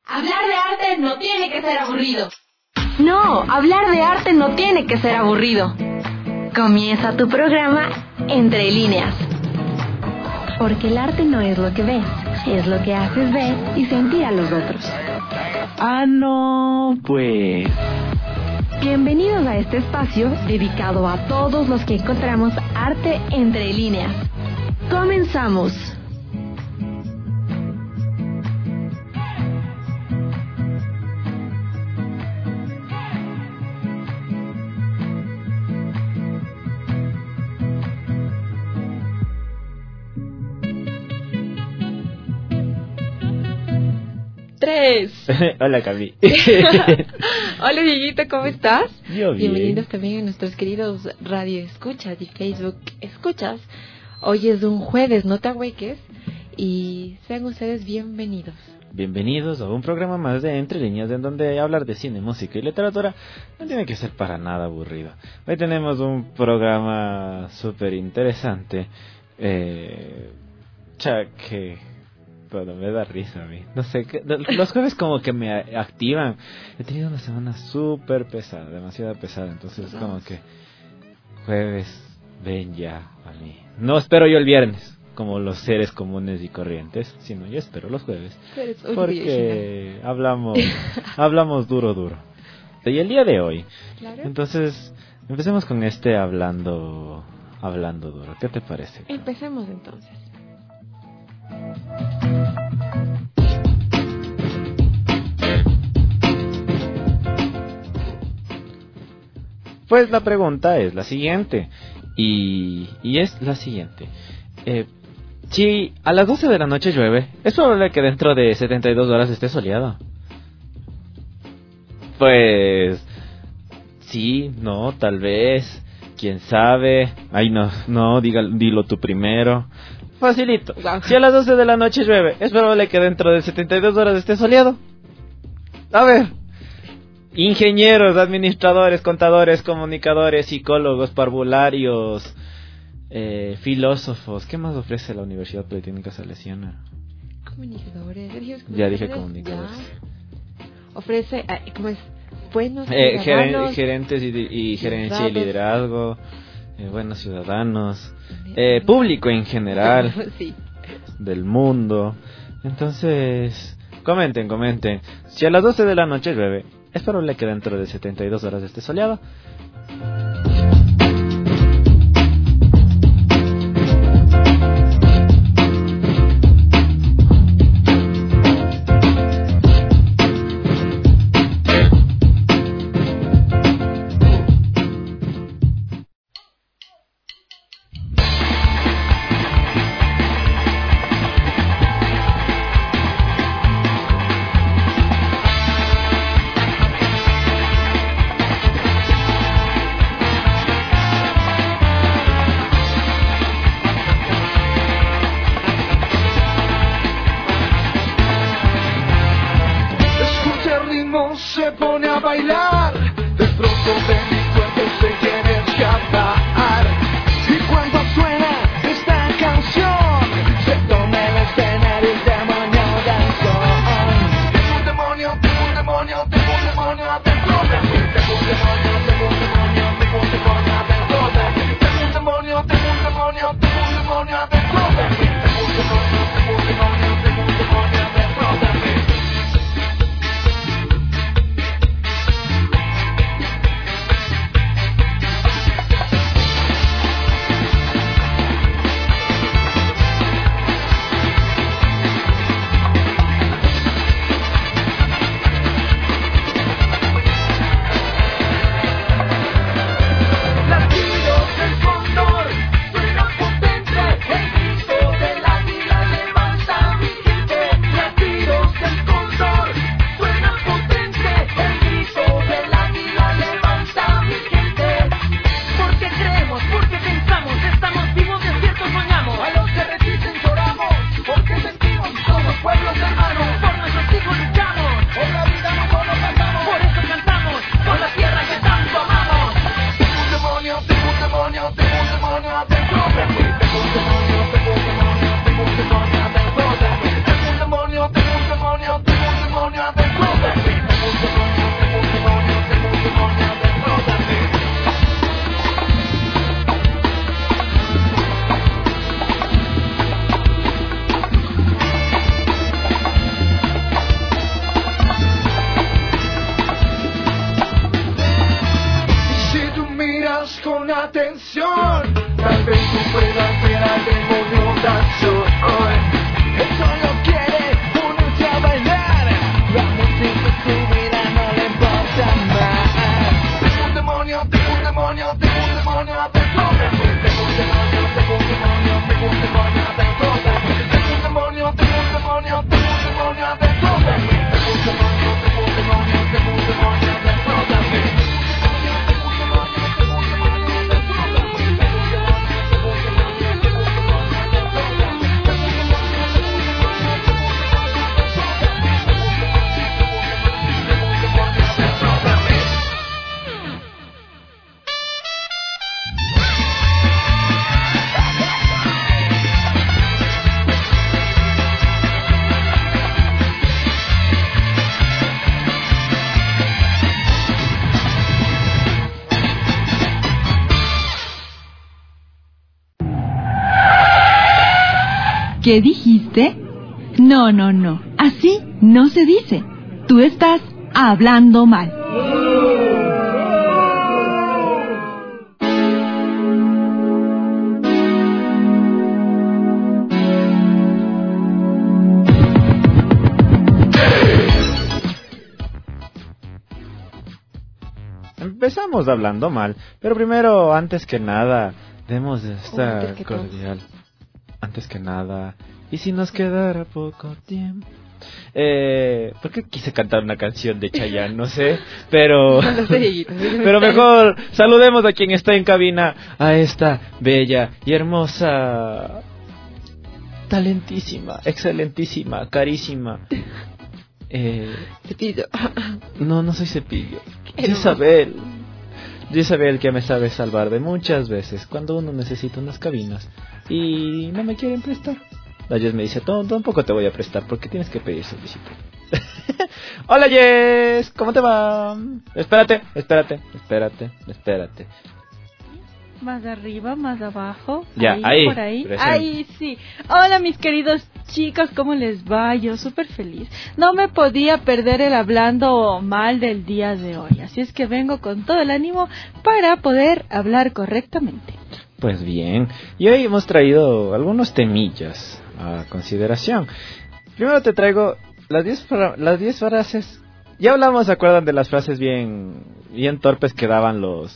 Hablar de arte no tiene que ser aburrido. No, hablar de arte no tiene que ser aburrido. Comienza tu programa Entre Líneas. Porque el arte no es lo que ves, es lo que haces ver y sentir a los otros. Ah, no, pues. Bienvenidos a este espacio dedicado a todos los que encontramos arte entre líneas. ¡Comenzamos! Hola, Cami. Hola, Dieguito, ¿cómo estás? Yo bien. Bienvenidos también a nuestros queridos radio escuchas y Facebook escuchas. Hoy es un jueves, no te agüeques, y sean ustedes bienvenidos. Bienvenidos a un programa más de Entre Líneas, en donde hablar de cine, música y literatura no tiene que ser para nada aburrido. Hoy tenemos un programa súper interesante, bueno, me da risa a mí. No sé, los jueves como que me activan. He tenido una semana súper pesada, demasiado pesada. Entonces como que jueves, ven ya a mí. No espero yo el viernes, como los seres comunes y corrientes, sino yo espero los jueves. Porque hablamos duro. Y el día de hoy. ¿Claro? Entonces, empecemos con hablando duro. ¿Qué te parece? Empecemos entonces. Pues la pregunta es la siguiente, y es la siguiente. Si a las 12 de la noche llueve, ¿es probable que dentro de 72 horas esté soleado? Pues sí, no, tal vez, quién sabe. Ay, no, dilo tú primero. Facilito. Si a las 12 de la noche llueve, ¿es probable que dentro de 72 horas esté soleado? A ver. Ingenieros, administradores, contadores, comunicadores, psicólogos, parvularios, filósofos. ¿Qué más ofrece la Universidad Politécnica Salesiana? Comunicadores. Ya dije comunicadores. Ya. Ofrece, ¿cómo es? Buenos ciudadanos. Gerentes y gerencia y liderazgo. Buenos ciudadanos. Público en general. Sí. Del mundo. Entonces, comenten. Si a las 12 de la noche llueve, ¿es probable que dentro de 72 horas esté soleado? Se pone a bailar, de pronto de mi cuerpo se quiere escapar. Y cuando suena esta canción, se toma el escenario el demonio danzón. Tengo un demonio adentro de mí. Tengo un demonio adentro de mí. Tengo un demonio adentro de mí. Tengo un demonio adentro de mí. ¿Qué dijiste? No, no, no. Así no se dice. Tú estás hablando mal. Empezamos hablando mal, pero primero, antes que nada, demos esta antes que cordial. Antes que nada, ¿y si nos quedara poco tiempo? ¿Por qué quise cantar una canción de Chayanne? No sé, pero... No sé, Dieguito, pero mejor saludemos a quien está en cabina, a esta bella y hermosa, talentísima, excelentísima, carísima. Cepillo. No soy Cepillo. ¿Qué Isabel, que me sabe salvar de muchas veces cuando uno necesita unas cabinas y no me quieren prestar. La Jess me dice, tampoco te voy a prestar porque tienes que pedir solicitud. Hola Jess, ¿cómo te va? Espérate. Más arriba, más abajo. Ya, ahí, por ahí. presente. Ahí, sí. Hola, mis queridos chicos, ¿cómo les va? Yo súper feliz. No me podía perder el hablando mal del día de hoy. Así es que vengo con todo el ánimo para poder hablar correctamente. Pues bien, y hoy hemos traído algunos temillas a consideración. Primero te traigo las 10 frases. Ya hablamos, ¿se acuerdan de las frases bien torpes que daban los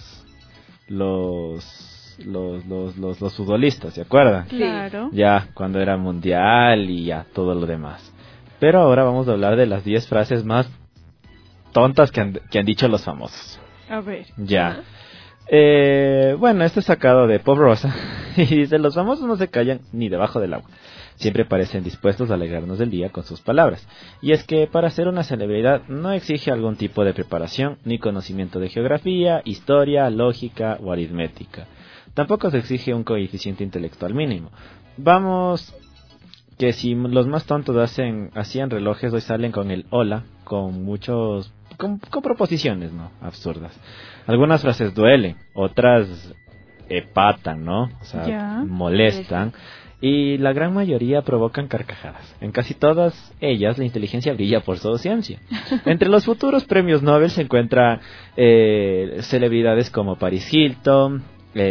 futbolistas, ¿se acuerdan? Claro. Ya, cuando era mundial y ya, todo lo demás. Pero ahora vamos a hablar de las 10 frases más tontas que han dicho los famosos. A ver. Ya. Bueno, esto es sacado de Pop Rosa. Y dice, los famosos no se callan ni debajo del agua. Siempre parecen dispuestos a alegrarnos del día con sus palabras. Y es que para ser una celebridad no exige algún tipo de preparación, ni conocimiento de geografía, historia, lógica o aritmética. Tampoco se exige un coeficiente intelectual mínimo. Vamos, que si los más tontos hacían relojes, hoy salen con el hola, con proposiciones, ¿no? Absurdas. Algunas frases duelen, otras epatan, ¿no? O sea, Ya. molestan. Y la gran mayoría provocan carcajadas. En casi todas ellas la inteligencia brilla por su ausencia. Entre los futuros premios Nobel se encuentran celebridades como Paris Hilton,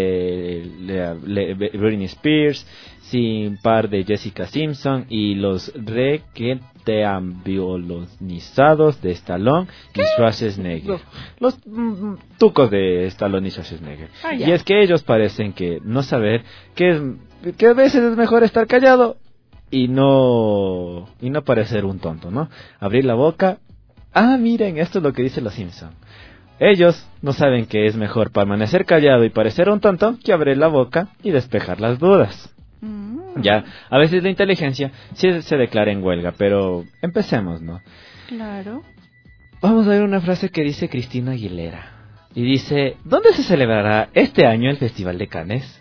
Britney Spears, sin par de Jessica Simpson y los requeteambiolonizados de Stallone y Schwarzenegger. Los tucos de Stallone y Schwarzenegger. Ya. Y es que ellos parecen que no saber que a veces es mejor estar callado y no parecer un tonto, ¿no? Abrir la boca. Miren, esto es lo que dice los Simpson. Ellos no saben que es mejor permanecer callado y parecer un tonto que abrir la boca y despejar las dudas. Ya, a veces la inteligencia sí se declara en huelga, pero empecemos, ¿no? Claro. Vamos a ver una frase que dice Cristina Aguilera. Y dice, ¿dónde se celebrará este año el Festival de Cannes?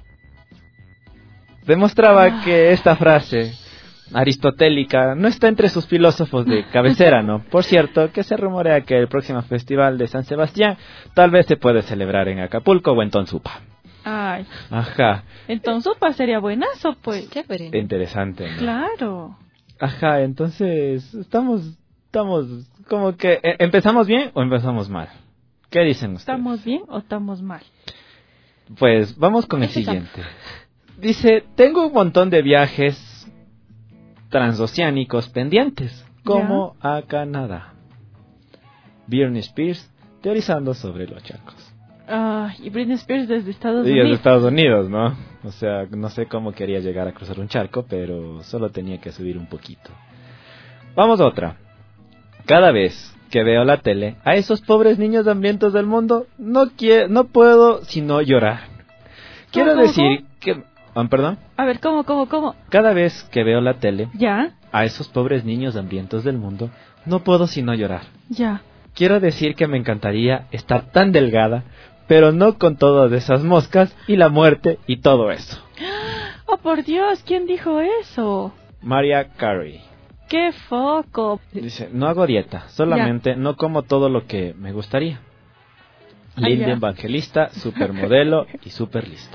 Demostraba que esta frase aristotélica no está entre sus filósofos de cabecera, ¿no? Por cierto, que se rumorea que el próximo Festival de San Sebastián tal vez se puede celebrar en Acapulco o en Tonsupa. Ay. Ajá. Entonces, sería buenazo, pues. Chévere. Interesante, ¿no? Claro. Ajá, entonces estamos como que ¿empezamos bien o empezamos mal? ¿Qué dicen ustedes? ¿Estamos bien o estamos mal? Pues vamos con el siguiente. Dice, tengo un montón de viajes transoceánicos pendientes, como a Canadá. Britney Spears teorizando sobre los charcos. Y Britney Spears desde Estados Y Unidos. de Estados Unidos, ¿no? O sea, no sé cómo quería llegar a cruzar un charco, pero solo tenía que subir un poquito. Vamos a otra. Cada vez que veo la tele, a esos pobres niños hambrientos del mundo, no puedo sino llorar. Quiero decir que... ¿Perdón? A ver, ¿cómo? Cada vez que veo la tele, Ya. a esos pobres niños hambrientos del mundo, no puedo sino llorar. Ya. Quiero decir que me encantaría estar tan delgada, pero no con todas esas moscas y la muerte y todo eso. Oh, por Dios, ¿quién dijo eso? Mariah Carey. ¡Qué foco! Dice, no hago dieta, solamente no como todo lo que me gustaría. Linda ya. evangelista, supermodelo y super lista.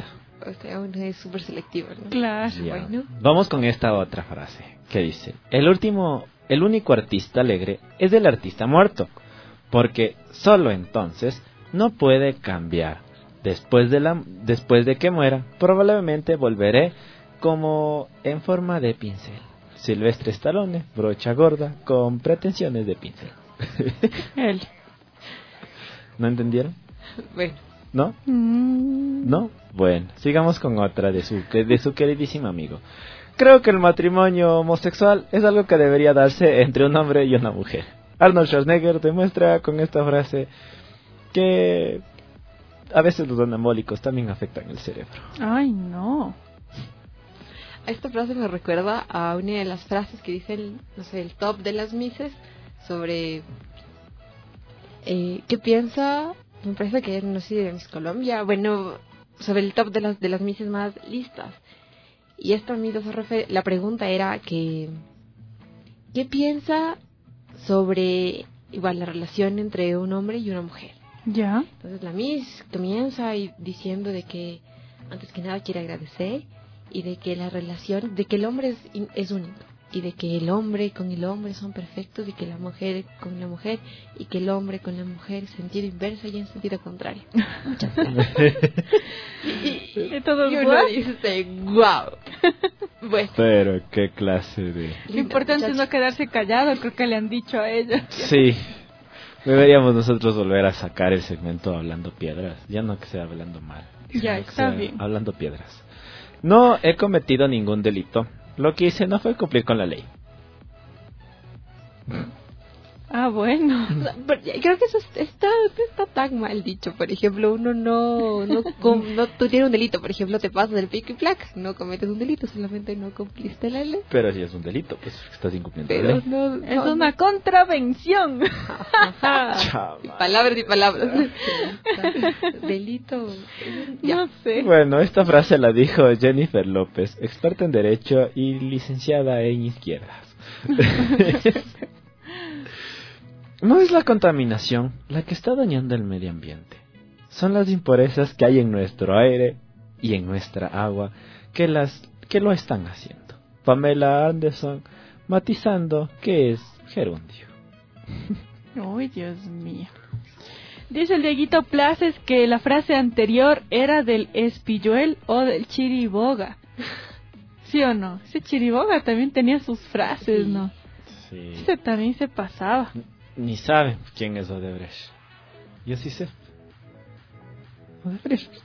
O sea, uno es súper selectivo, ¿no? Claro. Ya. Bueno. Vamos con esta otra frase que dice: el único artista alegre es el artista muerto, porque solo entonces no puede cambiar. Después de que muera, probablemente volveré como en forma de pincel. Silvestre Stallone, brocha gorda con pretensiones de pincel. Él. ¿No entendieron? Bueno. ¿No? ¿No? Bueno, sigamos con otra de su queridísimo amigo. Creo que el matrimonio homosexual es algo que debería darse entre un hombre y una mujer. Arnold Schwarzenegger demuestra con esta frase que a veces los anabólicos también afectan el cerebro. Ay, no. Esta frase me recuerda a una de las frases que dice el top de las Misses sobre qué piensa, me parece que no sé, de Miss Colombia, bueno, sobre el top de las Misses más listas. Y esta Miss la pregunta era que ¿qué piensa sobre igual la relación entre un hombre y una mujer? Ya. Entonces la Miss comienza diciendo de que antes que nada quiere agradecer y de que la relación, de que el hombre es único y de que el hombre con el hombre son perfectos y que la mujer con la mujer y que el hombre con la mujer sentido inverso y en sentido contrario. Muchas gracias. Y todo y uno guau. dice, wow. Bueno, Pero qué clase de... Lo importante es no quedarse callado, creo que le han dicho a ella. Sí, deberíamos nosotros volver a sacar el segmento Hablando Piedras. Ya no que sea hablando mal. Ya, sino que está sea bien. Hablando Piedras. No he cometido ningún delito. Lo que hice no fue cumplir con la ley. Ah, bueno. pero creo que eso está tan mal dicho. Por ejemplo, uno no tú tienes un delito, por ejemplo, te pasas del pico y placa, no cometes un delito, solamente no cumpliste la ley. Pero si es un delito, pues estás incumpliendo la Pero ley. no, Es no, una contravención. Ajá. Chava. Y palabras. Delito. Ya. No sé. Bueno, esta frase la dijo Jennifer López, experta en Derecho y licenciada en Izquierdas. No es la contaminación la que está dañando el medio ambiente. Son las impurezas que hay en nuestro aire y en nuestra agua que lo están haciendo. Pamela Anderson matizando que es gerundio. Ay, Dios mío. Dice el Dieguito Places que la frase anterior era del espilluel o del chiriboga. ¿Sí o no? Ese chiriboga también tenía sus frases, ¿no? Sí. Ese también se pasaba. Ni saben quién es Odebrecht. Yo sí sé. Odebrecht.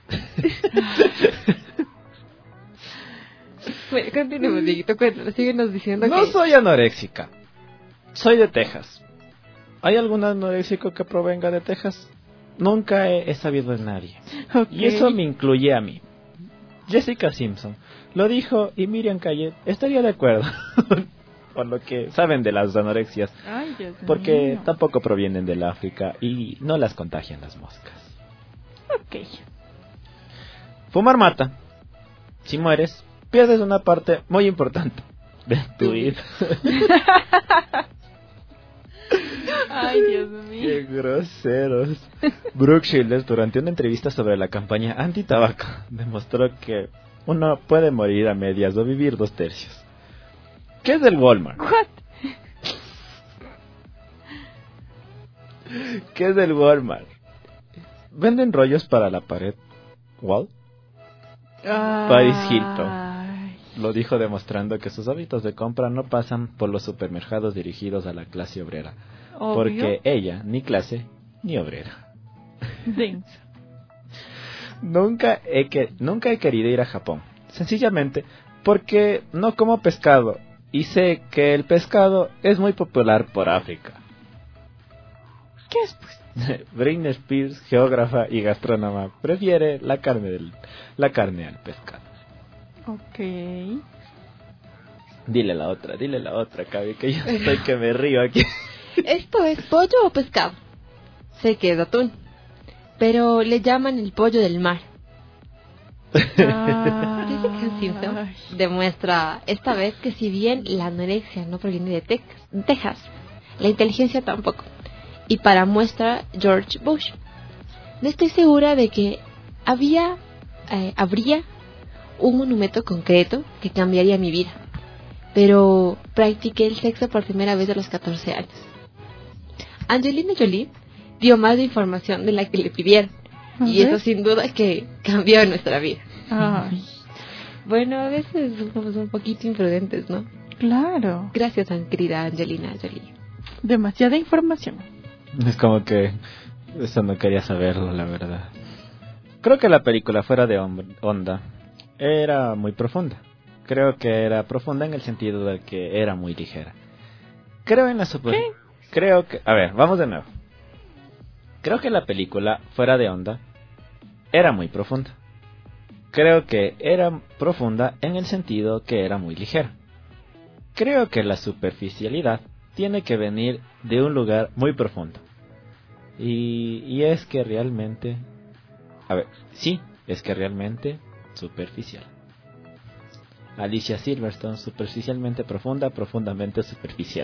Bueno, continuemos, Dieguito, cuéntanos, síguenos diciendo No que... soy anoréxica. Soy de Texas. ¿Hay algún anoréxico que provenga de Texas? Nunca he sabido de nadie. Ok. Y eso me incluye a mí. Jessica Simpson lo dijo y Miriam Calle estaría de acuerdo. Por lo que saben de las anorexias. Ay, Dios Porque mío. tampoco provienen del África y no las contagian las moscas. Ok. Fumar mata. Si mueres, pierdes una parte muy importante de tu vida. Ay, Dios mío. Qué groseros. Brooke Shields, durante una entrevista sobre la campaña anti-tabaco, demostró que uno puede morir a medias o vivir 2/3. ¿Qué es el Walmart? What? ¿Qué es el Walmart? Venden rollos para la pared. ¿Wall? Paris Hilton. Ay. Lo dijo demostrando que sus hábitos de compra no pasan por los supermercados dirigidos a la clase obrera. Obvio. Porque ella, ni clase, ni obrera. Denso. Nunca he querido ir a Japón. Sencillamente porque no como pescado. Y sé que el pescado es muy popular por África. ¿Qué es, pues? Britney Spears, geógrafa y gastrónoma, prefiere la carne al pescado. Ok. Dile la otra, Cabi, que yo estoy que me río aquí. ¿Esto es pollo o pescado? Sé que es atún, pero le llaman el pollo del mar. Jessica Simpson demuestra esta vez que si bien la anorexia no proviene de Texas, la inteligencia tampoco. Y para muestra, George Bush. No estoy segura de que habría un monumento concreto que cambiaría mi vida. Pero practiqué el sexo por primera vez a los 14 años. Angelina Jolie dio más de información de la que le pidieron. Y eso sin duda que cambió nuestra vida. Ay, Bueno, a veces somos un poquito imprudentes, ¿no? claro. Gracias, querida Angelina Jolie. Demasiada información. Es como que eso no quería saberlo, la verdad. Creo que la película fuera de onda era muy profunda. Creo que era profunda en el sentido de que era muy ligera. Creo en la Creo que... A ver, vamos de nuevo. Creo que la película fuera de onda era muy profunda. Creo que era profunda en el sentido que era muy ligera. Creo que la superficialidad tiene que venir de un lugar muy profundo. Y es que realmente... A ver, sí, es que realmente superficial. Alicia Silverstone, superficialmente profunda, profundamente superficial.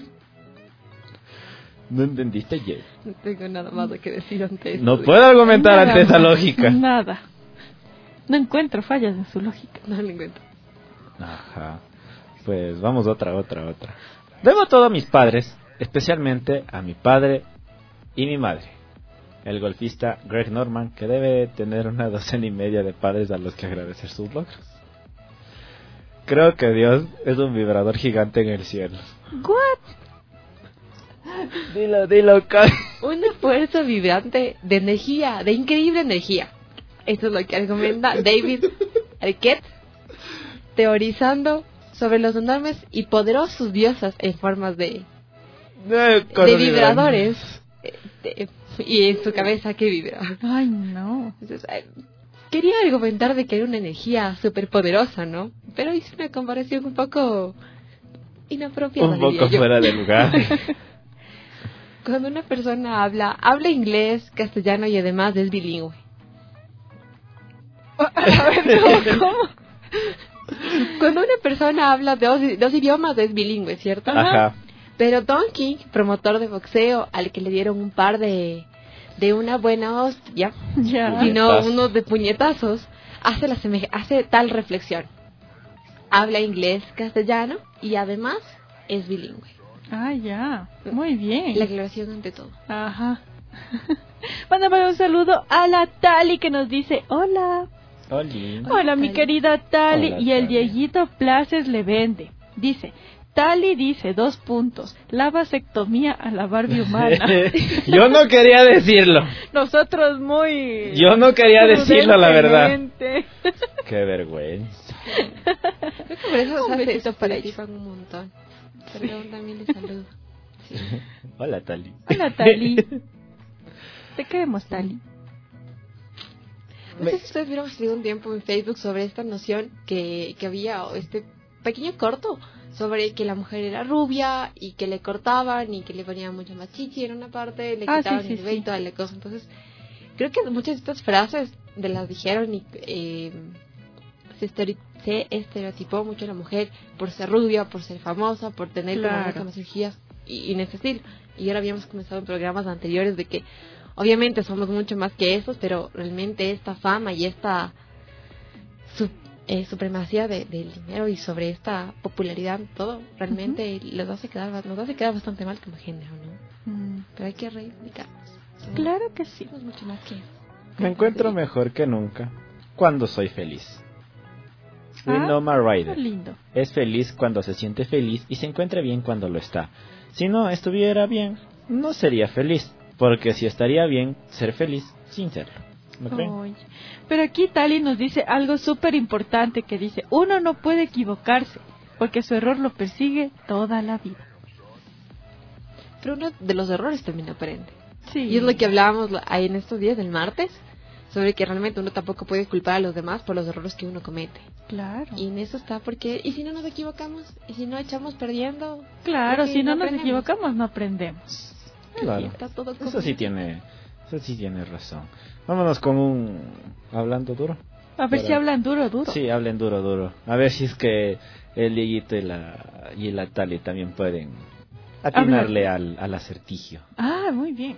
¿No entendiste, Jay? No tengo nada más que decir ante esto. No puedo argumentar ante esa lógica. Nada. No encuentro fallas en su lógica. No lo encuentro. Ajá. Pues vamos otra. Debo todo a mis padres, especialmente a mi padre y mi madre. El golfista Greg Norman, que debe tener una docena y media de padres a los que agradecer sus logros. Creo que Dios es un vibrador gigante en el cielo. ¿What? Dilo, Kai. Una fuerza vibrante de energía, de increíble energía. Esto es lo que argumenta David Arquette, teorizando sobre los enormes y poderosos diosas en formas de vibradores. Y en su cabeza que vibra. Ay, no. Entonces, quería argumentar de que era una energía súper poderosa, ¿no? Pero hice una comparación un poco inapropiada. Un poco diría yo. fuera de lugar. Cuando una persona habla inglés, castellano y además es bilingüe. A ver, ¿cómo? Cuando una persona habla dos idiomas es bilingüe, ¿cierto? Ajá. Pero Don King, promotor de boxeo, al que le dieron un par de una buena hostia, Ya. y no Puñetazos. unos de puñetazos, hace tal reflexión. Habla inglés, castellano y además es bilingüe. Ah, ya. Muy bien. La aclaración ante todo. Ajá. Mándame un saludo a la Tali que nos dice hola. Oli. Hola, mi Tali. querida Tali. Hola, Y el Tali. Dieguito Places le vende. Dice, Tali dice, 2 puntos, la vasectomía a la Barbie humana. Yo no quería decirlo. Nosotros muy... Yo no quería decirlo, la verdad. prudentemente. Qué vergüenza. Creo que por eso Un se besito para ellos. estereotipan un montón. Perdón, también les saludo. Sí. Hola, Tali. Hola, Tali. Te queremos, Tali. No sé si ustedes vieron hace un tiempo en Facebook sobre esta noción que había, o este pequeño corto sobre que la mujer era rubia y que le cortaban y que le ponían mucho más chichi en una parte, le Ah, quitaban sí, el sí, vello y sí. toda la cosa. Entonces, creo que muchas de estas frases de las dijeron y se estereotipó mucho a la mujer por ser rubia, por ser famosa, por tener como Claro. muchas más energías y en ese estilo. Y ahora habíamos comenzado en programas anteriores de que obviamente somos mucho más que esos, pero realmente esta fama y esta supremacía del dinero y sobre esta popularidad, todo, realmente nos hace quedar bastante mal como género, ¿no? Pero hay que reivindicarnos. Claro que sí. Somos mucho más que eso. Me encuentro mejor que nunca cuando soy feliz. Ah, Winona Qué Ryder lindo. es feliz cuando se siente feliz y se encuentra bien cuando lo está. Si no estuviera bien, no sería feliz. Porque si estaría bien ser feliz sin serlo. ¿No creen? Oye, pero aquí Tali nos dice algo súper importante que dice, uno no puede equivocarse porque su error lo persigue toda la vida. Pero uno de los errores también aprende. Sí. Y es lo que hablábamos ahí en estos días del martes, sobre que realmente uno tampoco puede culpar a los demás por los errores que uno comete. Claro. Y en eso está, porque ¿y si no nos equivocamos? ¿Y si no echamos perdiendo? Claro, Porque si no nos aprendemos. equivocamos no aprendemos. Claro. Y está todo Eso sí tiene razón. Vámonos con un hablando duro. A ver si hablan duro, duro. Sí, hablen duro. A ver si es que el Dieguito y la Tali también pueden atinarle al acertijo. Ah, muy bien.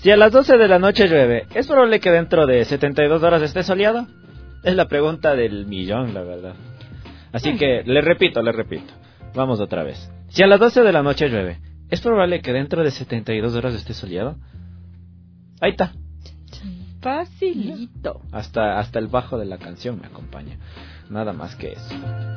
Si a las 12 de la noche llueve, ¿es probable que dentro de 72 horas esté soleado? Es la pregunta del millón, la verdad. Así que, le repito. Vamos otra vez. Si a las 12 de la noche llueve, ¿es probable que dentro de 72 horas esté soleado? Ahí está. Facilito. Hasta el bajo de la canción me acompaña. Nada más que eso.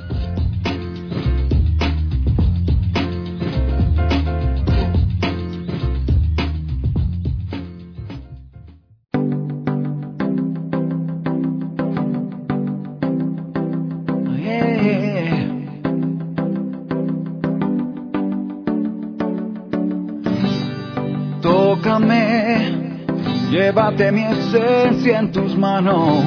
Tócame, llévate mi esencia en tus manos,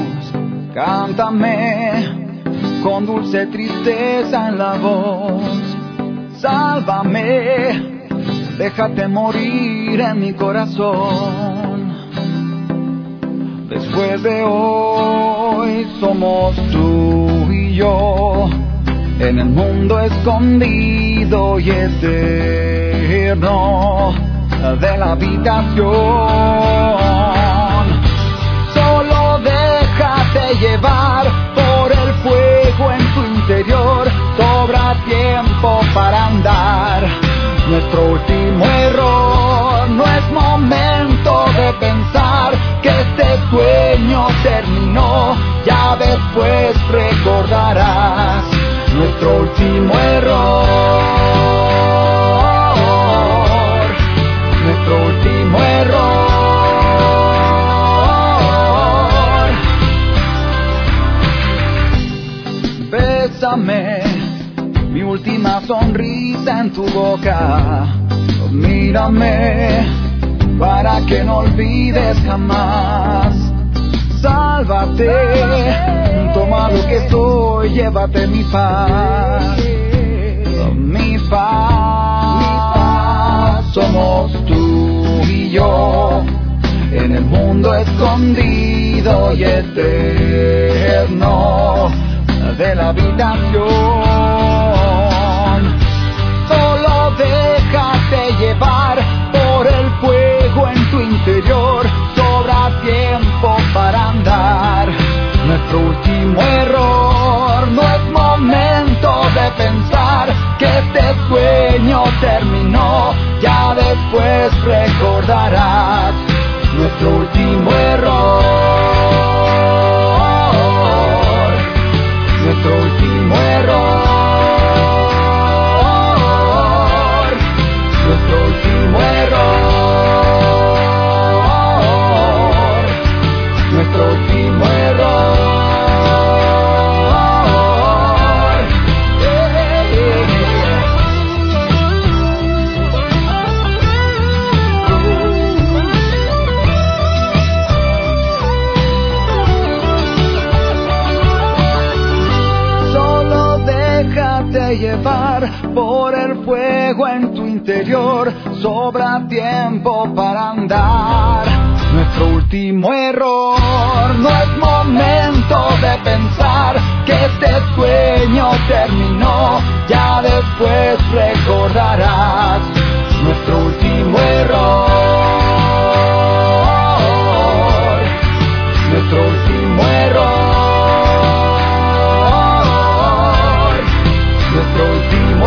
cántame con dulce tristeza en la voz, sálvame, déjate morir en mi corazón. Después de hoy somos tú y yo, en el mundo escondido y eterno de la habitación. Solo déjate llevar por el fuego en tu interior, sobra tiempo para andar. Nuestro último error, no es momento de pensar que este sueño terminó, ya después recordarás nuestro último error. Nuestro último error. Bésame, mi última sonrisa en tu boca. Mírame, para que no olvides jamás. Sálvate, toma lo que soy, llévate mi paz. Mi paz, somos tú y yo, en el mundo escondido y eterno de la habitación. Solo déjate llevar por el fuego en tu interior, sobra tiempo para andar. Nuestro último error, no es momento de pensar que este sueño terminó, ya después recordarás nuestro último error. Nuestro último error. Nuestro último error. Nuestro último error. Llevar por el fuego en tu interior, sobra tiempo para andar. Nuestro último error, no es momento de pensar que este sueño terminó, ya después recordarás nuestro último error. Nuestro último error. Nuestro último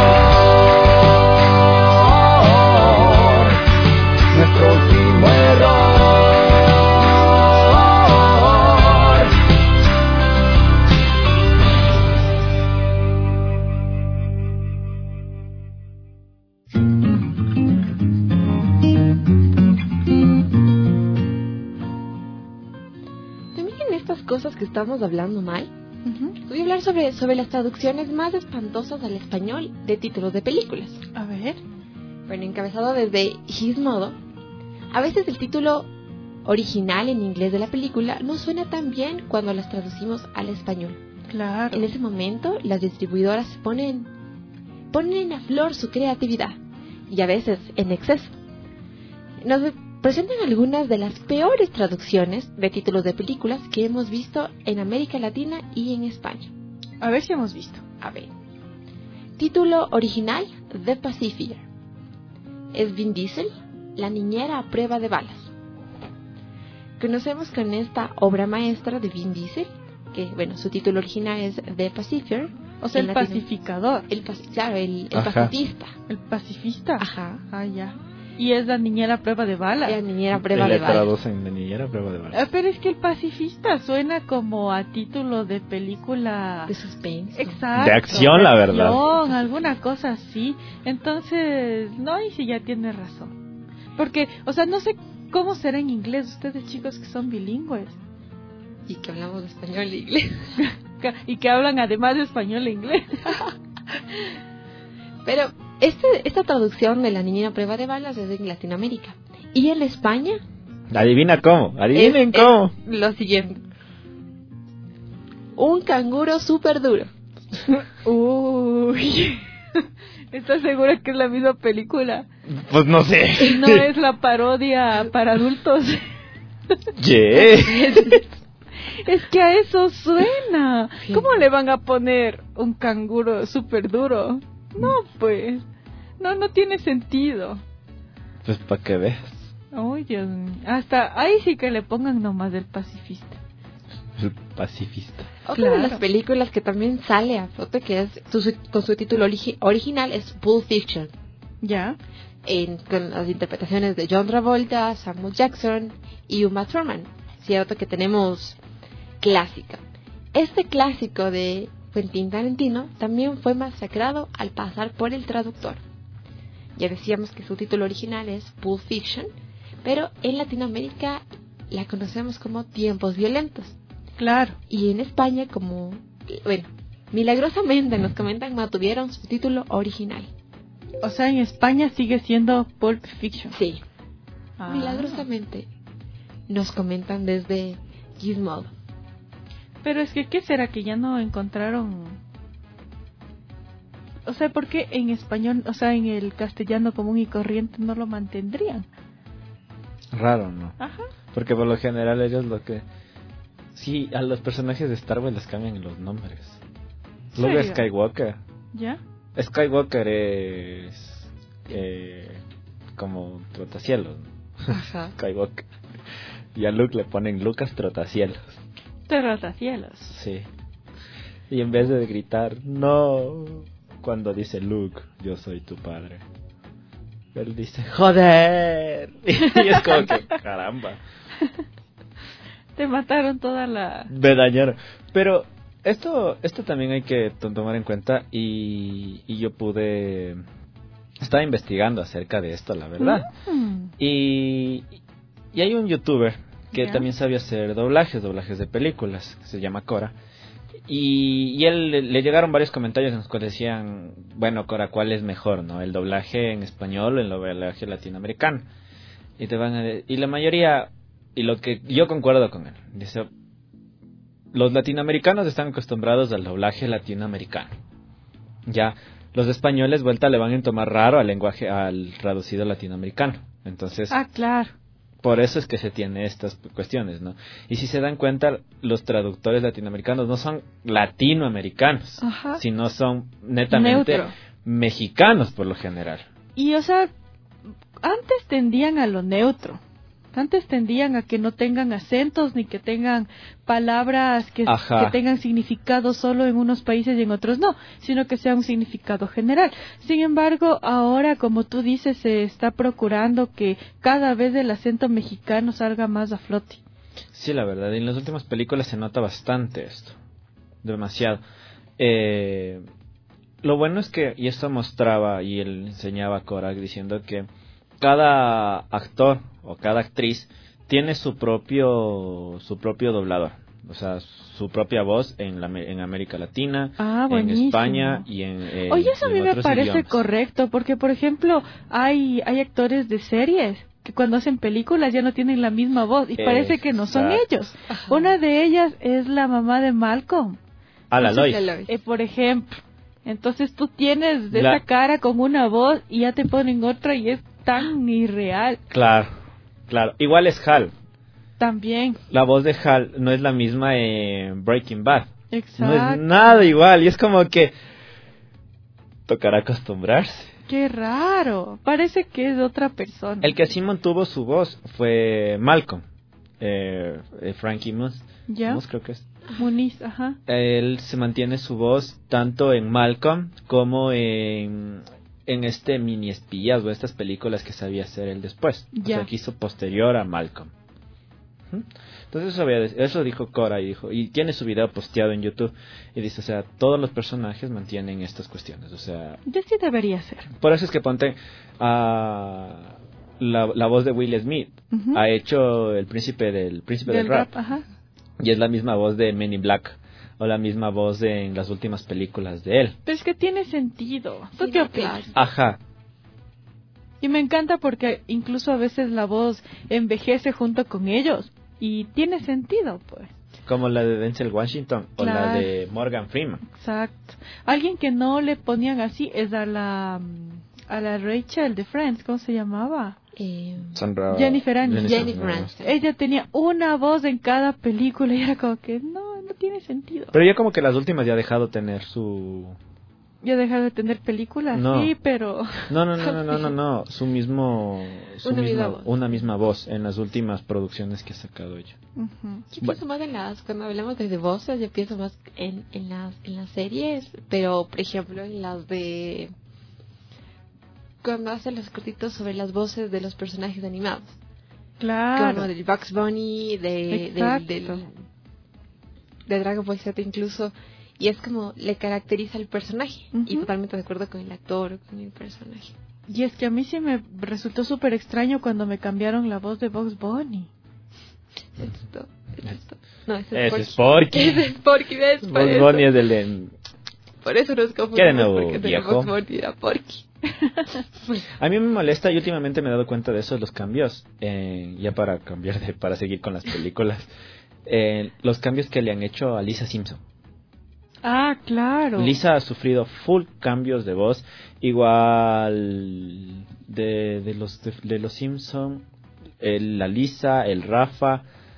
error. Nuestro último error. También en estas cosas que estamos hablando mal, voy a hablar sobre las traducciones más espantosas al español de títulos de películas. A ver. Bueno, encabezado desde Gizmodo, a veces el título original en inglés de la película no suena tan bien cuando las traducimos al español. Claro. En ese momento, las distribuidoras ponen a flor su creatividad, y a veces en exceso. Nos presentan algunas de las peores traducciones de títulos de películas que hemos visto en América Latina y en España. A ver si hemos visto. A ver. Título original: The Pacifier. Es Vin Diesel, la niñera a prueba de balas. conocemos con esta obra maestra de Vin Diesel, que, bueno, su título original es The Pacifier. O sea, En el latino- pacificador. Claro, el Ajá. pacifista. El pacifista. Ajá. Ah, ya. Y es la niñera a prueba de bala. La niñera prueba le de bala. traducen de niñera prueba de bala. Pero es que el pacifista suena como a título de película. De suspense. Exacto. De acción, la verdad. acción, alguna cosa así. Entonces, no, y si ya tiene razón. Porque, o sea, no sé cómo será en inglés ustedes chicos que son bilingües. Y que hablamos español e inglés. Y que hablan además de español e inglés. Pero esta traducción de la niñera prueba de balas es en Latinoamérica. Y en España Adivina cómo, adivinen es cómo. lo siguiente. Un canguro súper duro. Uy. ¿Estás segura que es la misma película? Pues no sé. No es la parodia para adultos. Yeah. Es que a eso suena. ¿Cómo le van a poner un canguro súper duro? No, pues. No tiene sentido. Pues para que veas. Ay, Dios mío. Hasta ahí sí que le pongan nomás el pacifista. El pacifista. Otra Claro. de las películas que también sale a flote, que es con su título original, es Pulp Fiction. ¿Ya? Con las interpretaciones de John Travolta, Samuel Jackson y Uma Thurman. Cierto que tenemos clásica. Este clásico de Quentin Tarantino también fue masacrado al pasar por el traductor. Ya decíamos que su título original es Pulp Fiction, pero en Latinoamérica la conocemos como Tiempos Violentos. Claro. Y en España como, bueno, milagrosamente nos comentan mantuvieron su título original. O sea, en España sigue siendo Pulp Fiction. Sí, Ah. milagrosamente nos comentan desde Gizmodo. Pero es que, ¿qué será que ya no encontraron? O sea, ¿por qué en español, o sea, en el castellano común y corriente no lo mantendrían? Raro, ¿no? Ajá. Porque por lo general ellos lo que... Sí, a los personajes de Star Wars les cambian los nombres. Luego ¿Serio? Skywalker. ¿Ya? Skywalker es... como Trotacielos, ¿no? Ajá. Skywalker. Y a Luke le ponen Lucas Trotacielos. Terratacielos. Sí. Y en vez de gritar, no, cuando dice Luke, yo soy tu padre, él dice, joder. Y es como que, caramba, Te mataron toda la... me dañaron. Pero esto también hay que tomar en cuenta y yo estaba investigando acerca de esto, la verdad. Y hay un youtuber que ¿Ya? también sabe hacer doblajes de películas, que se llama Cora. Y él le llegaron varios comentarios en los cuales decían, bueno, Cora, ¿cuál es mejor, no? ¿El doblaje en español o el doblaje latinoamericano? Y y la mayoría, y lo que yo concuerdo con él, dice, los latinoamericanos están acostumbrados al doblaje latinoamericano. Ya, los españoles vuelta le van a tomar raro al lenguaje, al traducido latinoamericano. Entonces, Ah, claro. por eso es que se tiene estas cuestiones, ¿no? Y si se dan cuenta, los traductores latinoamericanos no son latinoamericanos, Ajá. sino son netamente Neutro. mexicanos por lo general. Y, o sea, antes tendían a lo neutro. Antes tendían a que no tengan acentos ni que tengan palabras que tengan significado solo en unos países y en otros no, sino que sea un significado general. Sin embargo, ahora, como tú dices, se está procurando que cada vez el acento mexicano salga más a flote. Sí, la verdad, en las últimas películas se nota bastante esto, demasiado. Lo bueno es que, y esto mostraba y él enseñaba a Korak diciendo que cada actor o cada actriz tiene su propio doblador, o sea, su propia voz en América Latina, en buenísimo. España y en Oye, eso a mí me otros parece idiomas. correcto, porque por ejemplo hay actores de series que cuando hacen películas ya no tienen la misma voz y parece que no son Exacto. ellos. Una de ellas es la mamá de Malcolm, A la Lois. por ejemplo. Entonces tú tienes de La- esa cara con una voz y ya te ponen otra y es tan irreal. Claro. Igual es Hal. También, La voz de Hal no es la misma en Breaking Bad. exacto. No es nada igual. Y es como que tocará acostumbrarse. Qué raro, parece que es otra persona. El que sí mantuvo su voz fue Malcolm. Frankie Muniz, ¿Ya? Muniz creo que es. Muniz, ajá. Él se mantiene su voz tanto en Malcolm como en este mini espías o estas películas que sabía hacer él después. O Ya. sea, que hizo posterior a Malcolm. Entonces eso dijo Cora y tiene su video posteado en YouTube y dice, o sea, todos los personajes mantienen estas cuestiones, o sea, Ya sí debería ser. por eso es que ponte a la voz de Will Smith, Ujú. ha hecho el príncipe del Del rap, ajá. y es la misma voz de Men in Black o la misma voz en las últimas películas de él. Pero es que tiene sentido. ¿Tú Sí, qué no, opinas? claro. Ajá. Y me encanta porque incluso a veces la voz envejece junto con ellos. Y tiene sentido, pues. Como la de Denzel Washington o la Claro. de Morgan Freeman. Exacto. Alguien que no le ponían así es a la Rachel de Friends. ¿Cómo se llamaba? Jennifer Aniston. Jennifer Aniston. Ella tenía una voz en cada película y era como que no tiene sentido. Pero ya como que las últimas ya ha dejado tener su... Ya dejar de tener películas, No. sí, pero... No, Misma voz. una misma voz en las últimas producciones que ha sacado ella. Ujú. Yo pienso más cuando hablamos de voces, yo pienso más en las series, pero por ejemplo en las de... Cuando hacen los cortitos sobre las voces de los personajes animados. Claro. Como del Bugs Bunny, de Dragon Ball Z incluso. Y es como le caracteriza al personaje. Y Ujú. totalmente de acuerdo con el actor o con el personaje. Y es que a mí sí me resultó súper extraño cuando me cambiaron la voz de Bugs Bunny. Esto. No, Ese ese es Porky. Ese es Porky, ¿ves? Por Bugs eso. Bunny es el de... Por eso nos ¿Qué de confundimos, nuevo, porque de viejo? Bugs Bunny era Porky. A mí me molesta y últimamente me he dado cuenta de eso, los cambios, ya para para seguir con las películas, los cambios que le han hecho a Lisa Simpson. Ah, claro. Lisa ha sufrido full cambios de voz, igual de los Simpson, la Lisa, el Rafa,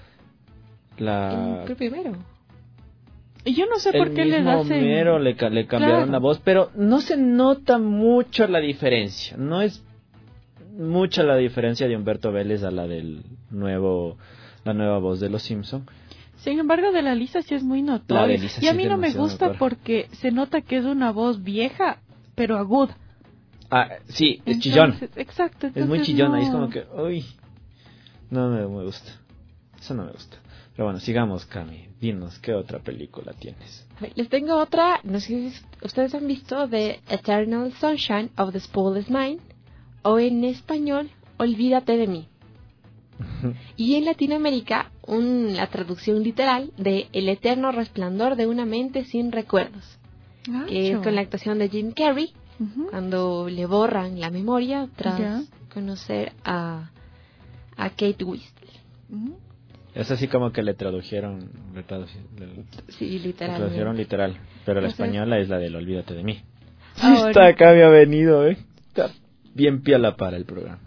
Creo primero. Y yo no sé por qué les mismo hacen... Homero le cambiaron Claro. la voz, pero no se nota mucho la diferencia. No es mucha la diferencia de Humberto Vélez a la la nueva voz de los Simpson. Sin embargo, de la Lisa sí es muy notoria. La de Lisa Y a sí mí es no me demasiado gusta notoria. porque se nota que es una voz vieja, pero aguda. Ah, sí, es chillón. Exacto. Es muy entonces chillona no- y es como que, uy, no me gusta. Eso no me gusta. Pero bueno, sigamos, Cami. Dinos, ¿qué otra película tienes? A ver, les tengo otra, no sé si ustedes han visto, de Eternal Sunshine of the Spotless Mind, o en español, Olvídate de mí. Y en Latinoamérica, la traducción literal de El eterno resplandor de una mente sin recuerdos, que es con la actuación de Jim Carrey, Ujú. cuando le borran la memoria tras Ya. conocer a Kate Winslet. Ujú. Es así como que le tradujeron Sí, literal. literal. Pero la O sea, española es la del Olvídate de mí. Ahora- Está acá, había venido, Está bien piola para el programa.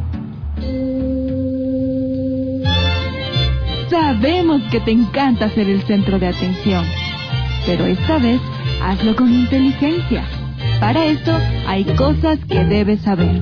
Sabemos que te encanta ser el centro de atención, pero esta vez hazlo con inteligencia. Para esto hay cosas que debes saber.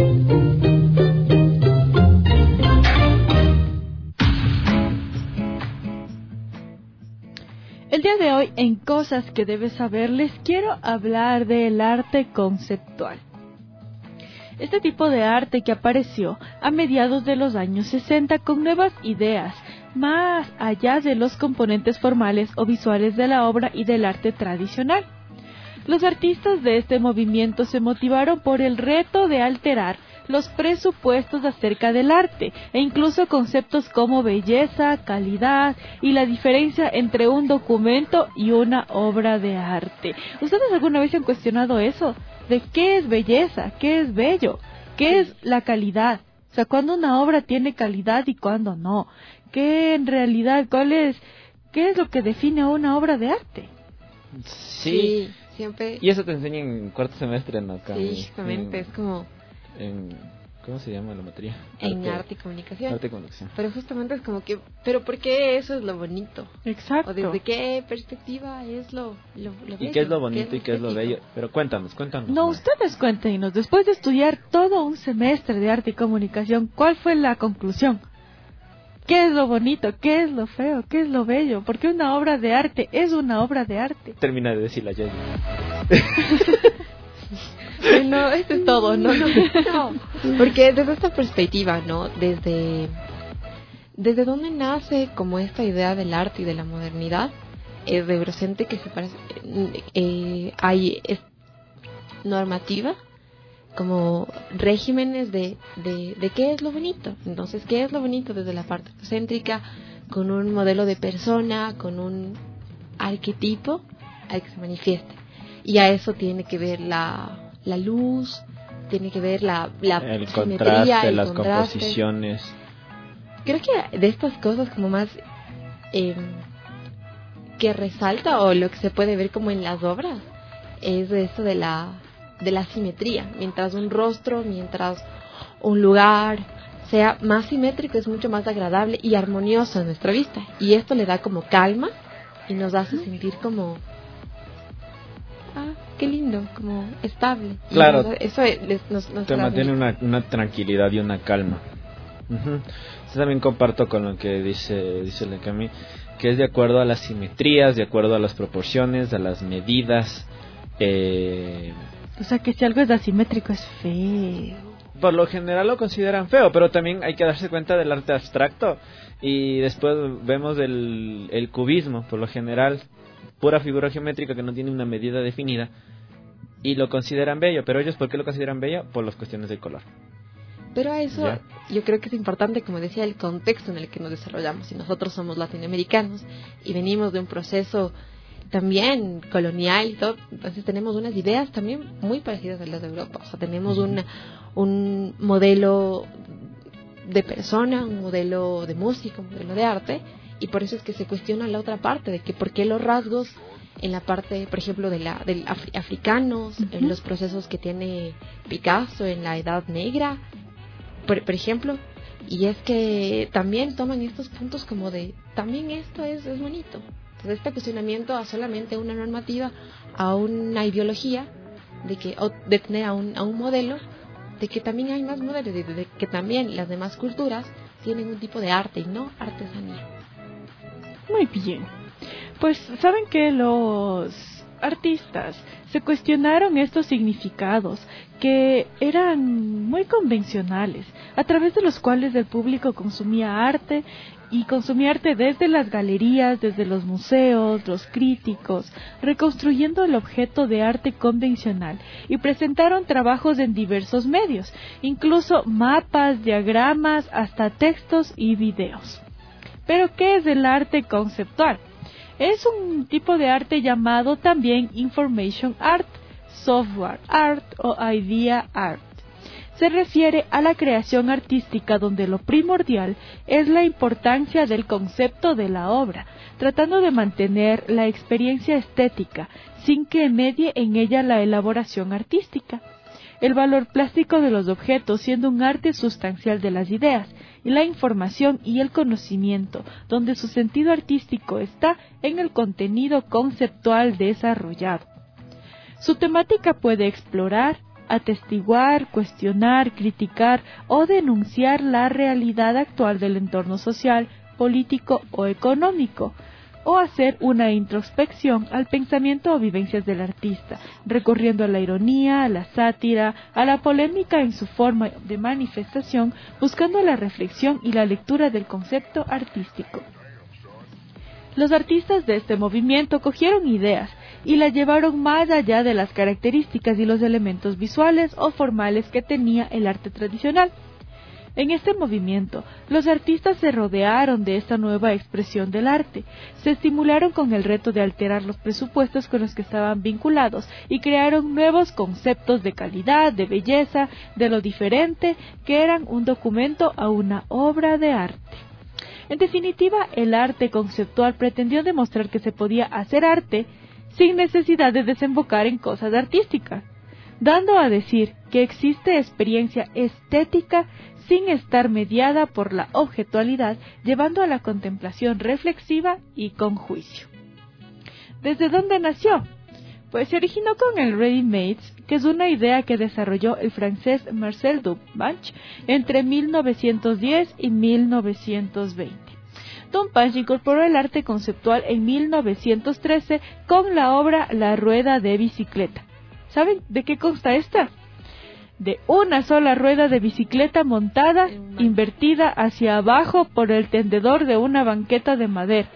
El día de hoy, en Cosas que debes saber, les quiero hablar del arte conceptual. Este tipo de arte que apareció a mediados de los años 60 con nuevas ideas, más allá de los componentes formales o visuales de la obra y del arte tradicional. Los artistas de este movimiento se motivaron por el reto de alterar los presupuestos acerca del arte e incluso conceptos como belleza, calidad y la diferencia entre un documento y una obra de arte. ¿Ustedes alguna vez se han cuestionado eso? ¿De qué es belleza? ¿Qué es bello? ¿Qué es la calidad? O sea, ¿cuándo una obra tiene calidad y cuándo no? ¿Qué en realidad, qué es lo que define a una obra de arte? Sí. Siempre. Y eso te enseña en cuarto semestre, ¿no, Cami? Sí, justamente, es como ¿Cómo se llama la materia? en arte y comunicación. Arte y comunicación. Pero justamente es como que, ¿pero por qué eso es lo bonito? Exacto. ¿O desde qué perspectiva es lo bello? ¿Y qué es lo bonito y qué es lo estético? bello? Pero cuéntanos. No, ustedes cuéntenos, después de estudiar todo un semestre de arte y comunicación, ¿cuál fue la conclusión? ¿Qué es lo bonito? ¿Qué es lo feo? ¿Qué es lo bello? Porque una obra de arte es una obra de arte. Termina de decir la Jenny. No, esto es todo, no. Porque desde esta perspectiva, ¿no? Desde dónde nace como esta idea del arte y de la modernidad, de Eurocente, que se parece, hay normativa, como regímenes de qué es lo bonito. Entonces, ¿qué es lo bonito desde la parte eurocéntrica? Con un modelo de persona, con un arquetipo al que se manifieste. Y a eso tiene que ver la luz, tiene que ver la el simetría, contraste, el las contraste. composiciones. Creo que de estas cosas como más que resalta, o lo que se puede ver como en las obras, es esto de la simetría. Mientras un rostro, mientras un lugar sea más simétrico, es mucho más agradable y armonioso a nuestra vista. Y esto le da como calma y nos hace sentir como, qué lindo, como estable. Claro, y eso nos te mantiene una tranquilidad y una calma. Yo también comparto con lo que dice la Cami, que es de acuerdo a las simetrías, de acuerdo a las proporciones, a las medidas. O sea, que si algo es asimétrico es feo. Por lo general lo consideran feo, pero también hay que darse cuenta del arte abstracto. Y después vemos el cubismo, por lo general, pura figura geométrica que no tiene una medida definida. Y lo consideran bello, pero ellos, ¿por qué lo consideran bello? Por las cuestiones del color. Pero a eso yo creo que es importante, como decía, el contexto en el que nos desarrollamos. Y nosotros somos latinoamericanos y venimos de un proceso también colonial y todo, entonces tenemos unas ideas también muy parecidas a las de Europa. O sea, tenemos un modelo de persona, un modelo de música, un modelo de arte, y por eso es que se cuestiona la otra parte, de que por qué los rasgos en la parte, por ejemplo, del africanos, en los procesos que tiene Picasso en la Edad Negra, por ejemplo. Y es que también toman estos puntos como de, también esto es bonito. Entonces, este cuestionamiento a solamente una normativa, a una ideología, de tener a un modelo, de que también hay más modelos, de que también las demás culturas tienen un tipo de arte y no artesanía. Muy bien. Pues, ¿saben que los artistas se cuestionaron estos significados que eran muy convencionales, a través de los cuales el público consumía arte, y consumía arte desde las galerías, desde los museos, los críticos, reconstruyendo el objeto de arte convencional, y presentaron trabajos en diversos medios, incluso mapas, diagramas, hasta textos y videos. ¿Pero qué es el arte conceptual? Es un tipo de arte llamado también Information Art, Software Art o Idea Art. Se refiere a la creación artística donde lo primordial es la importancia del concepto de la obra, tratando de mantener la experiencia estética sin que medie en ella la elaboración artística. El valor plástico de los objetos siendo un arte sustancial de las ideas, y la información y el conocimiento, donde su sentido artístico está en el contenido conceptual desarrollado. Su temática puede explorar, atestiguar, cuestionar, criticar o denunciar la realidad actual del entorno social, político o económico, o hacer una introspección al pensamiento o vivencias del artista, recurriendo a la ironía, a la sátira, a la polémica en su forma de manifestación, buscando la reflexión y la lectura del concepto artístico. Los artistas de este movimiento cogieron ideas y las llevaron más allá de las características y los elementos visuales o formales que tenía el arte tradicional. En este movimiento, los artistas se rodearon de esta nueva expresión del arte, se estimularon con el reto de alterar los presupuestos con los que estaban vinculados y crearon nuevos conceptos de calidad, de belleza, de lo diferente, que eran un documento a una obra de arte. En definitiva, el arte conceptual pretendió demostrar que se podía hacer arte sin necesidad de desembocar en cosas artísticas, dando a decir que existe experiencia estética sin estar mediada por la objetualidad, llevando a la contemplación reflexiva y con juicio. ¿Desde dónde nació? Pues se originó con el ready-made, que es una idea que desarrolló el francés Marcel Dupange entre 1910 y 1920. Dupange incorporó el arte conceptual en 1913 con la obra La rueda de bicicleta. ¿Saben de qué consta esta? De una sola rueda de bicicleta montada, invertida hacia abajo por el tendedor de una banqueta de madera.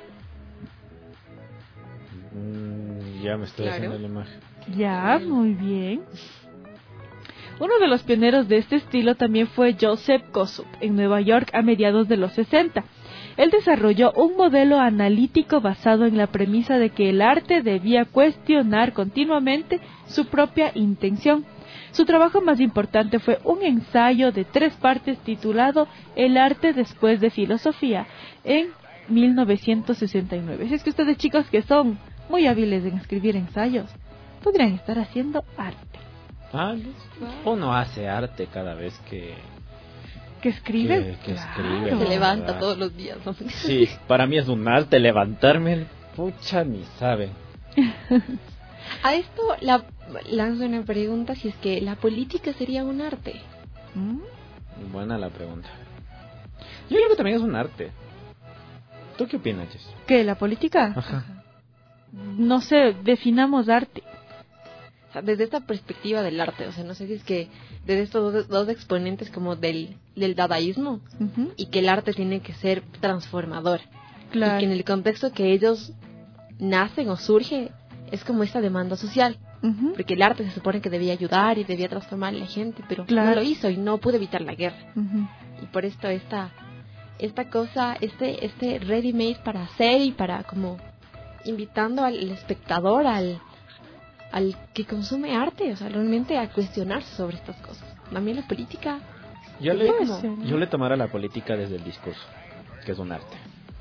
Ya me estoy haciendo la imagen. Ya, muy bien. Uno de los pioneros de este estilo también fue Joseph Kosup, en Nueva York a mediados de los 60. Él desarrolló un modelo analítico basado en la premisa de que el arte debía cuestionar continuamente su propia intención. Su trabajo más importante fue un ensayo de 3 partes titulado El arte después de filosofía, en 1969. Si es que ustedes, chicos, que son muy hábiles en escribir ensayos, podrían estar haciendo arte. Uno hace arte cada vez que escribe. Que claro. escribe. Se levanta todos los días, ¿no? Sí, para mí es un arte levantarme. Pucha, ni sabe. A esto lanzo una pregunta, si es que la política sería un arte. Buena la pregunta. Yo creo que también es un arte. ¿Tú qué opinas, Jess? ¿Qué, la política? Ajá. No sé, definamos arte. O sea, desde esta perspectiva del arte, o sea, no sé si es que desde estos dos exponentes como del dadaísmo, Uh-huh. y que el arte tiene que ser transformador. Claro. Y que en el contexto que ellos nacen o surge, es como esta demanda social. Uh-huh. Porque el arte se supone que debía ayudar y debía transformar a la gente, pero Claro. no lo hizo y no pudo evitar la guerra. Uh-huh. Y por esto esta cosa, este ready-made para hacer y para como invitando al espectador, al que consume arte, o sea, realmente a cuestionarse sobre estas cosas. También la política. Yo Pues, le tomara la política desde el discurso, que es un arte.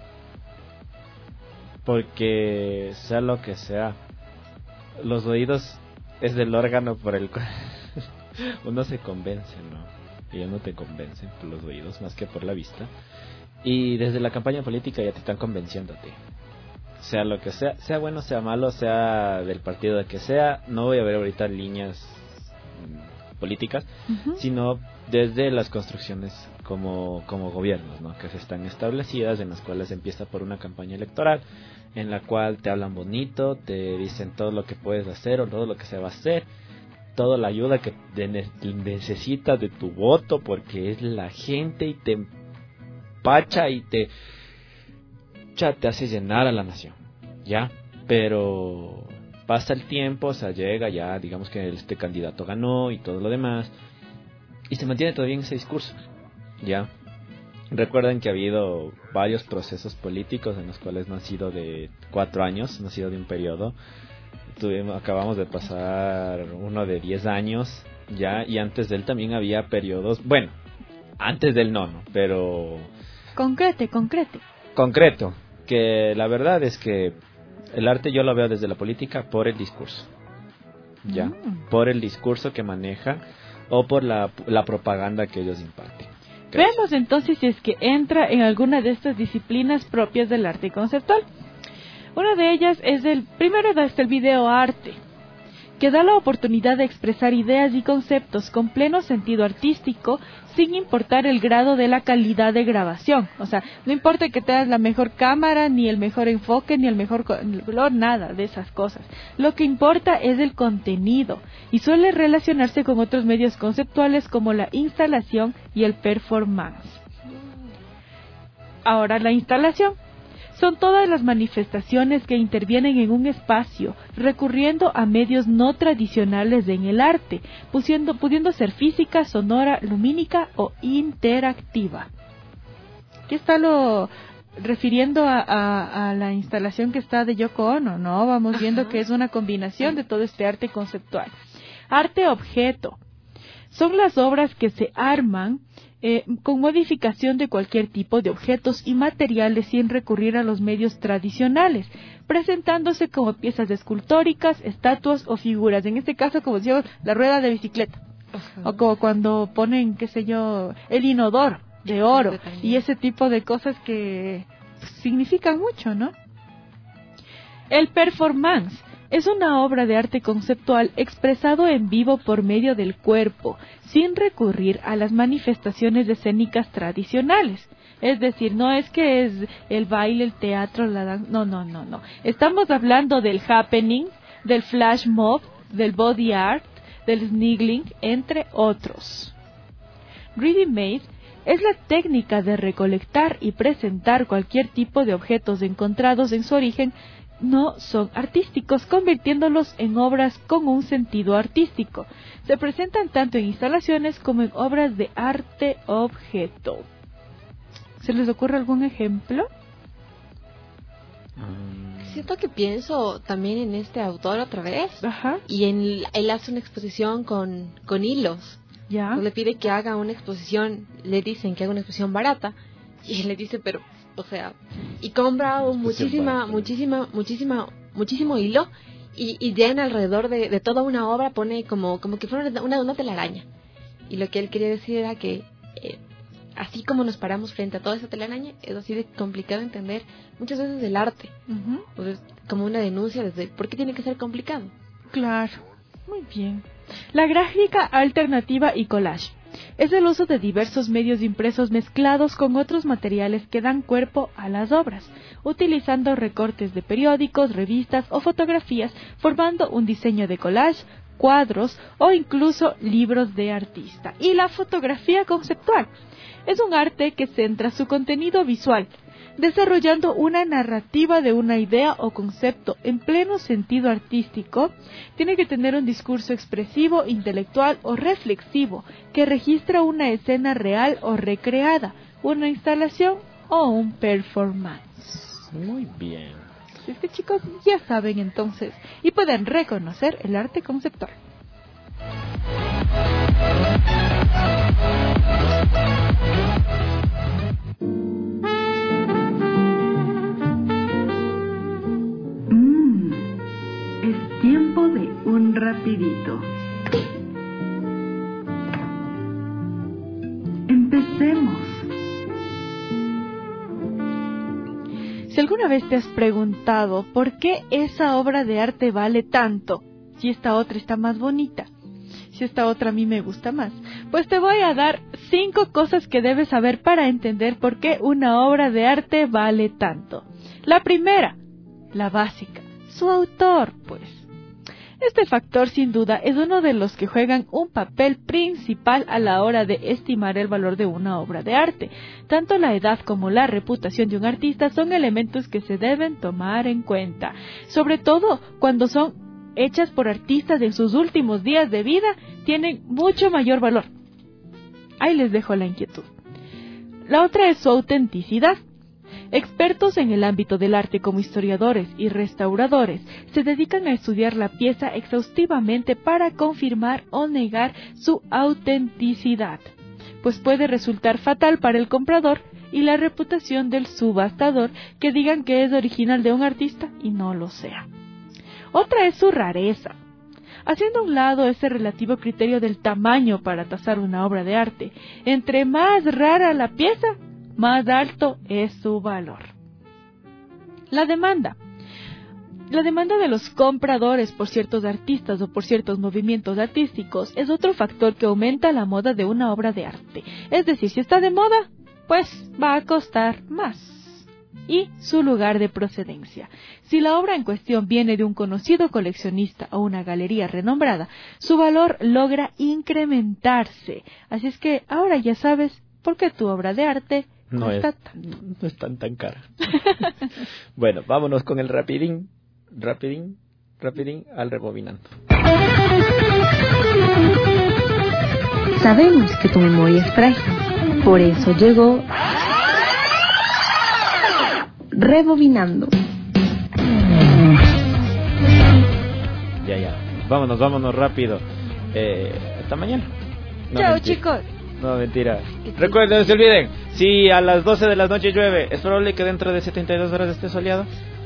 Porque sea lo que sea, los oídos es el órgano por el cual uno se convence, ¿no? Ellos no te convencen por los oídos más que por la vista. Y desde la campaña política ya te están convenciendo a ti. Sea lo que sea bueno, sea malo, sea del partido de que sea, no voy a ver ahorita líneas políticas, Uh-huh. sino desde las construcciones como gobiernos, ¿no? Que se están establecidas, en las cuales empieza por una campaña electoral, en la cual te hablan bonito, te dicen todo lo que puedes hacer o todo lo que se va a hacer, toda la ayuda que necesitas de tu voto, porque es la gente y te empacha y te hace llenar a la nación, ¿ya? Pero pasa el tiempo, o sea, llega ya, digamos que este candidato ganó y todo lo demás, y se mantiene todavía en ese discurso, ¿ya? Recuerden que ha habido varios procesos políticos en los cuales no ha sido de 4 años, no ha sido de un periodo. Acabamos de pasar uno de 10 años, ¿ya? Y antes de él también había periodos, bueno, antes del no, pero... Concreto, que la verdad es que el arte yo lo veo desde la política por el discurso, ¿ya? Por el discurso que maneja o por la propaganda que ellos imparten. Veamos entonces si es que entra en alguna de estas disciplinas propias del arte conceptual. Una de ellas es el video arte, que da la oportunidad de expresar ideas y conceptos con pleno sentido artístico, sin importar el grado de la calidad de grabación. O sea, no importa que tengas la mejor cámara, ni el mejor enfoque, ni el mejor color, nada de esas cosas. Lo que importa es el contenido, y suele relacionarse con otros medios conceptuales como la instalación y el performance. Ahora, la instalación son todas las manifestaciones que intervienen en un espacio, recurriendo a medios no tradicionales en el arte, pudiendo ser física, sonora, lumínica o interactiva. ¿Qué está refiriendo a la instalación que está de Yoko Ono? No, vamos viendo que es una combinación de todo este arte conceptual. Arte objeto. Son las obras que se arman con modificación de cualquier tipo de objetos y materiales sin recurrir a los medios tradicionales, presentándose como piezas escultóricas, estatuas o figuras. En este caso, como decía, la rueda de bicicleta. Ajá. O como cuando ponen, qué sé yo, el inodoro de oro y ese tipo de cosas que significan mucho, ¿no? El performance Es una obra de arte conceptual expresado en vivo por medio del cuerpo, sin recurrir a las manifestaciones escénicas tradicionales. Es decir, no es que es el baile, el teatro, la danza, no. Estamos hablando del happening, del flash mob, del body art, del sniggling, entre otros. Ready-made es la técnica de recolectar y presentar cualquier tipo de objetos encontrados en su origen no son artísticos, convirtiéndolos en obras con un sentido artístico. Se presentan tanto en instalaciones como en obras de arte objeto. ¿Se les ocurre algún ejemplo? Siento que pienso también en este autor otra vez. Ajá. Y él hace una exposición con hilos. Ya. Le pide que haga una exposición, le dicen que haga una exposición barata. Y él le dice, pero, o sea, y compra muchísimo hilo. Y llena alrededor de toda una obra, pone como que fuera una telaraña. Y lo que él quería decir era que así como nos paramos frente a toda esa telaraña, es así de complicado entender muchas veces el arte. Uh-huh. Entonces, como una denuncia desde ¿por qué tiene que ser complicado? Claro, muy bien. La gráfica alternativa y collage es el uso de diversos medios impresos mezclados con otros materiales que dan cuerpo a las obras, utilizando recortes de periódicos, revistas o fotografías, formando un diseño de collage, cuadros o incluso libros de artista. Y la fotografía conceptual es un arte que centra su contenido visual, desarrollando una narrativa de una idea o concepto en pleno sentido artístico. Tiene que tener un discurso expresivo, intelectual o reflexivo que registra una escena real o recreada, una instalación o un performance. Muy bien. Así es que, chicos, ya saben entonces y pueden reconocer el arte conceptual. Es tiempo de un rapidito. Empecemos. Si alguna vez te has preguntado por qué esa obra de arte vale tanto, si esta otra está más bonita, si esta otra a mí me gusta más, pues te voy a dar 5 cosas que debes saber para entender por qué una obra de arte vale tanto. La primera, la básica, su autor, pues. Este factor, sin duda, es uno de los que juegan un papel principal a la hora de estimar el valor de una obra de arte. Tanto la edad como la reputación de un artista son elementos que se deben tomar en cuenta, sobre todo cuando son hechas por artistas en sus últimos días de vida, tienen mucho mayor valor. Ahí les dejo la inquietud. La otra es su autenticidad. Expertos en el ámbito del arte como historiadores y restauradores se dedican a estudiar la pieza exhaustivamente para confirmar o negar su autenticidad, pues puede resultar fatal para el comprador y la reputación del subastador que digan que es original de un artista y no lo sea. Otra es su rareza. Haciendo a un lado ese relativo criterio del tamaño para tasar una obra de arte, entre más rara la pieza, más alto es su valor. La demanda. La demanda de los compradores por ciertos artistas o por ciertos movimientos artísticos es otro factor que aumenta la moda de una obra de arte. Es decir, si está de moda, pues va a costar más. Y su lugar de procedencia. Si la obra en cuestión viene de un conocido coleccionista o una galería renombrada, su valor logra incrementarse. Así es que ahora ya sabes por qué tu obra de arte no es tan cara. Bueno, vámonos con el rapidín al rebobinando. Sabemos que tu memoria es frágil, por eso llegó Rebobinando. Ya. Vámonos rápido. Hasta mañana. No, chao, mentira. chicos. No, mentira. Recuerden, no se olviden, si a las 12 de la noche llueve, es probable que dentro de 72 horas esté soleado.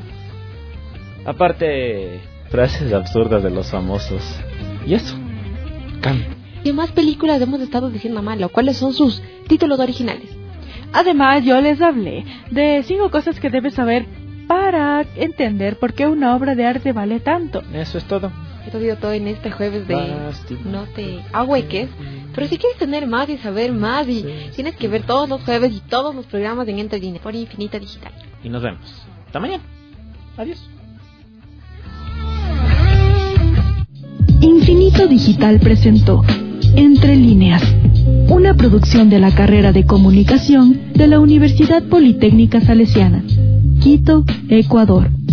Aparte, frases absurdas de los famosos. Y eso. ¿Qué más películas hemos estado diciendo mal? ¿Cuáles son sus títulos originales? Además, yo les hablé de 5 cosas que debes saber para entender por qué una obra de arte vale tanto. Eso es todo. Esto ha sido todo en este jueves de Lástima. No te ahueques. Pero si quieres tener más y saber más, y tienes que ver todos los jueves y todos los programas en Entre Líneas por Infinita Digital. Y nos vemos. Hasta mañana. Adiós. Infinito Digital presentó Entre Líneas, una producción de la carrera de Comunicación de la Universidad Politécnica Salesiana, Quito, Ecuador.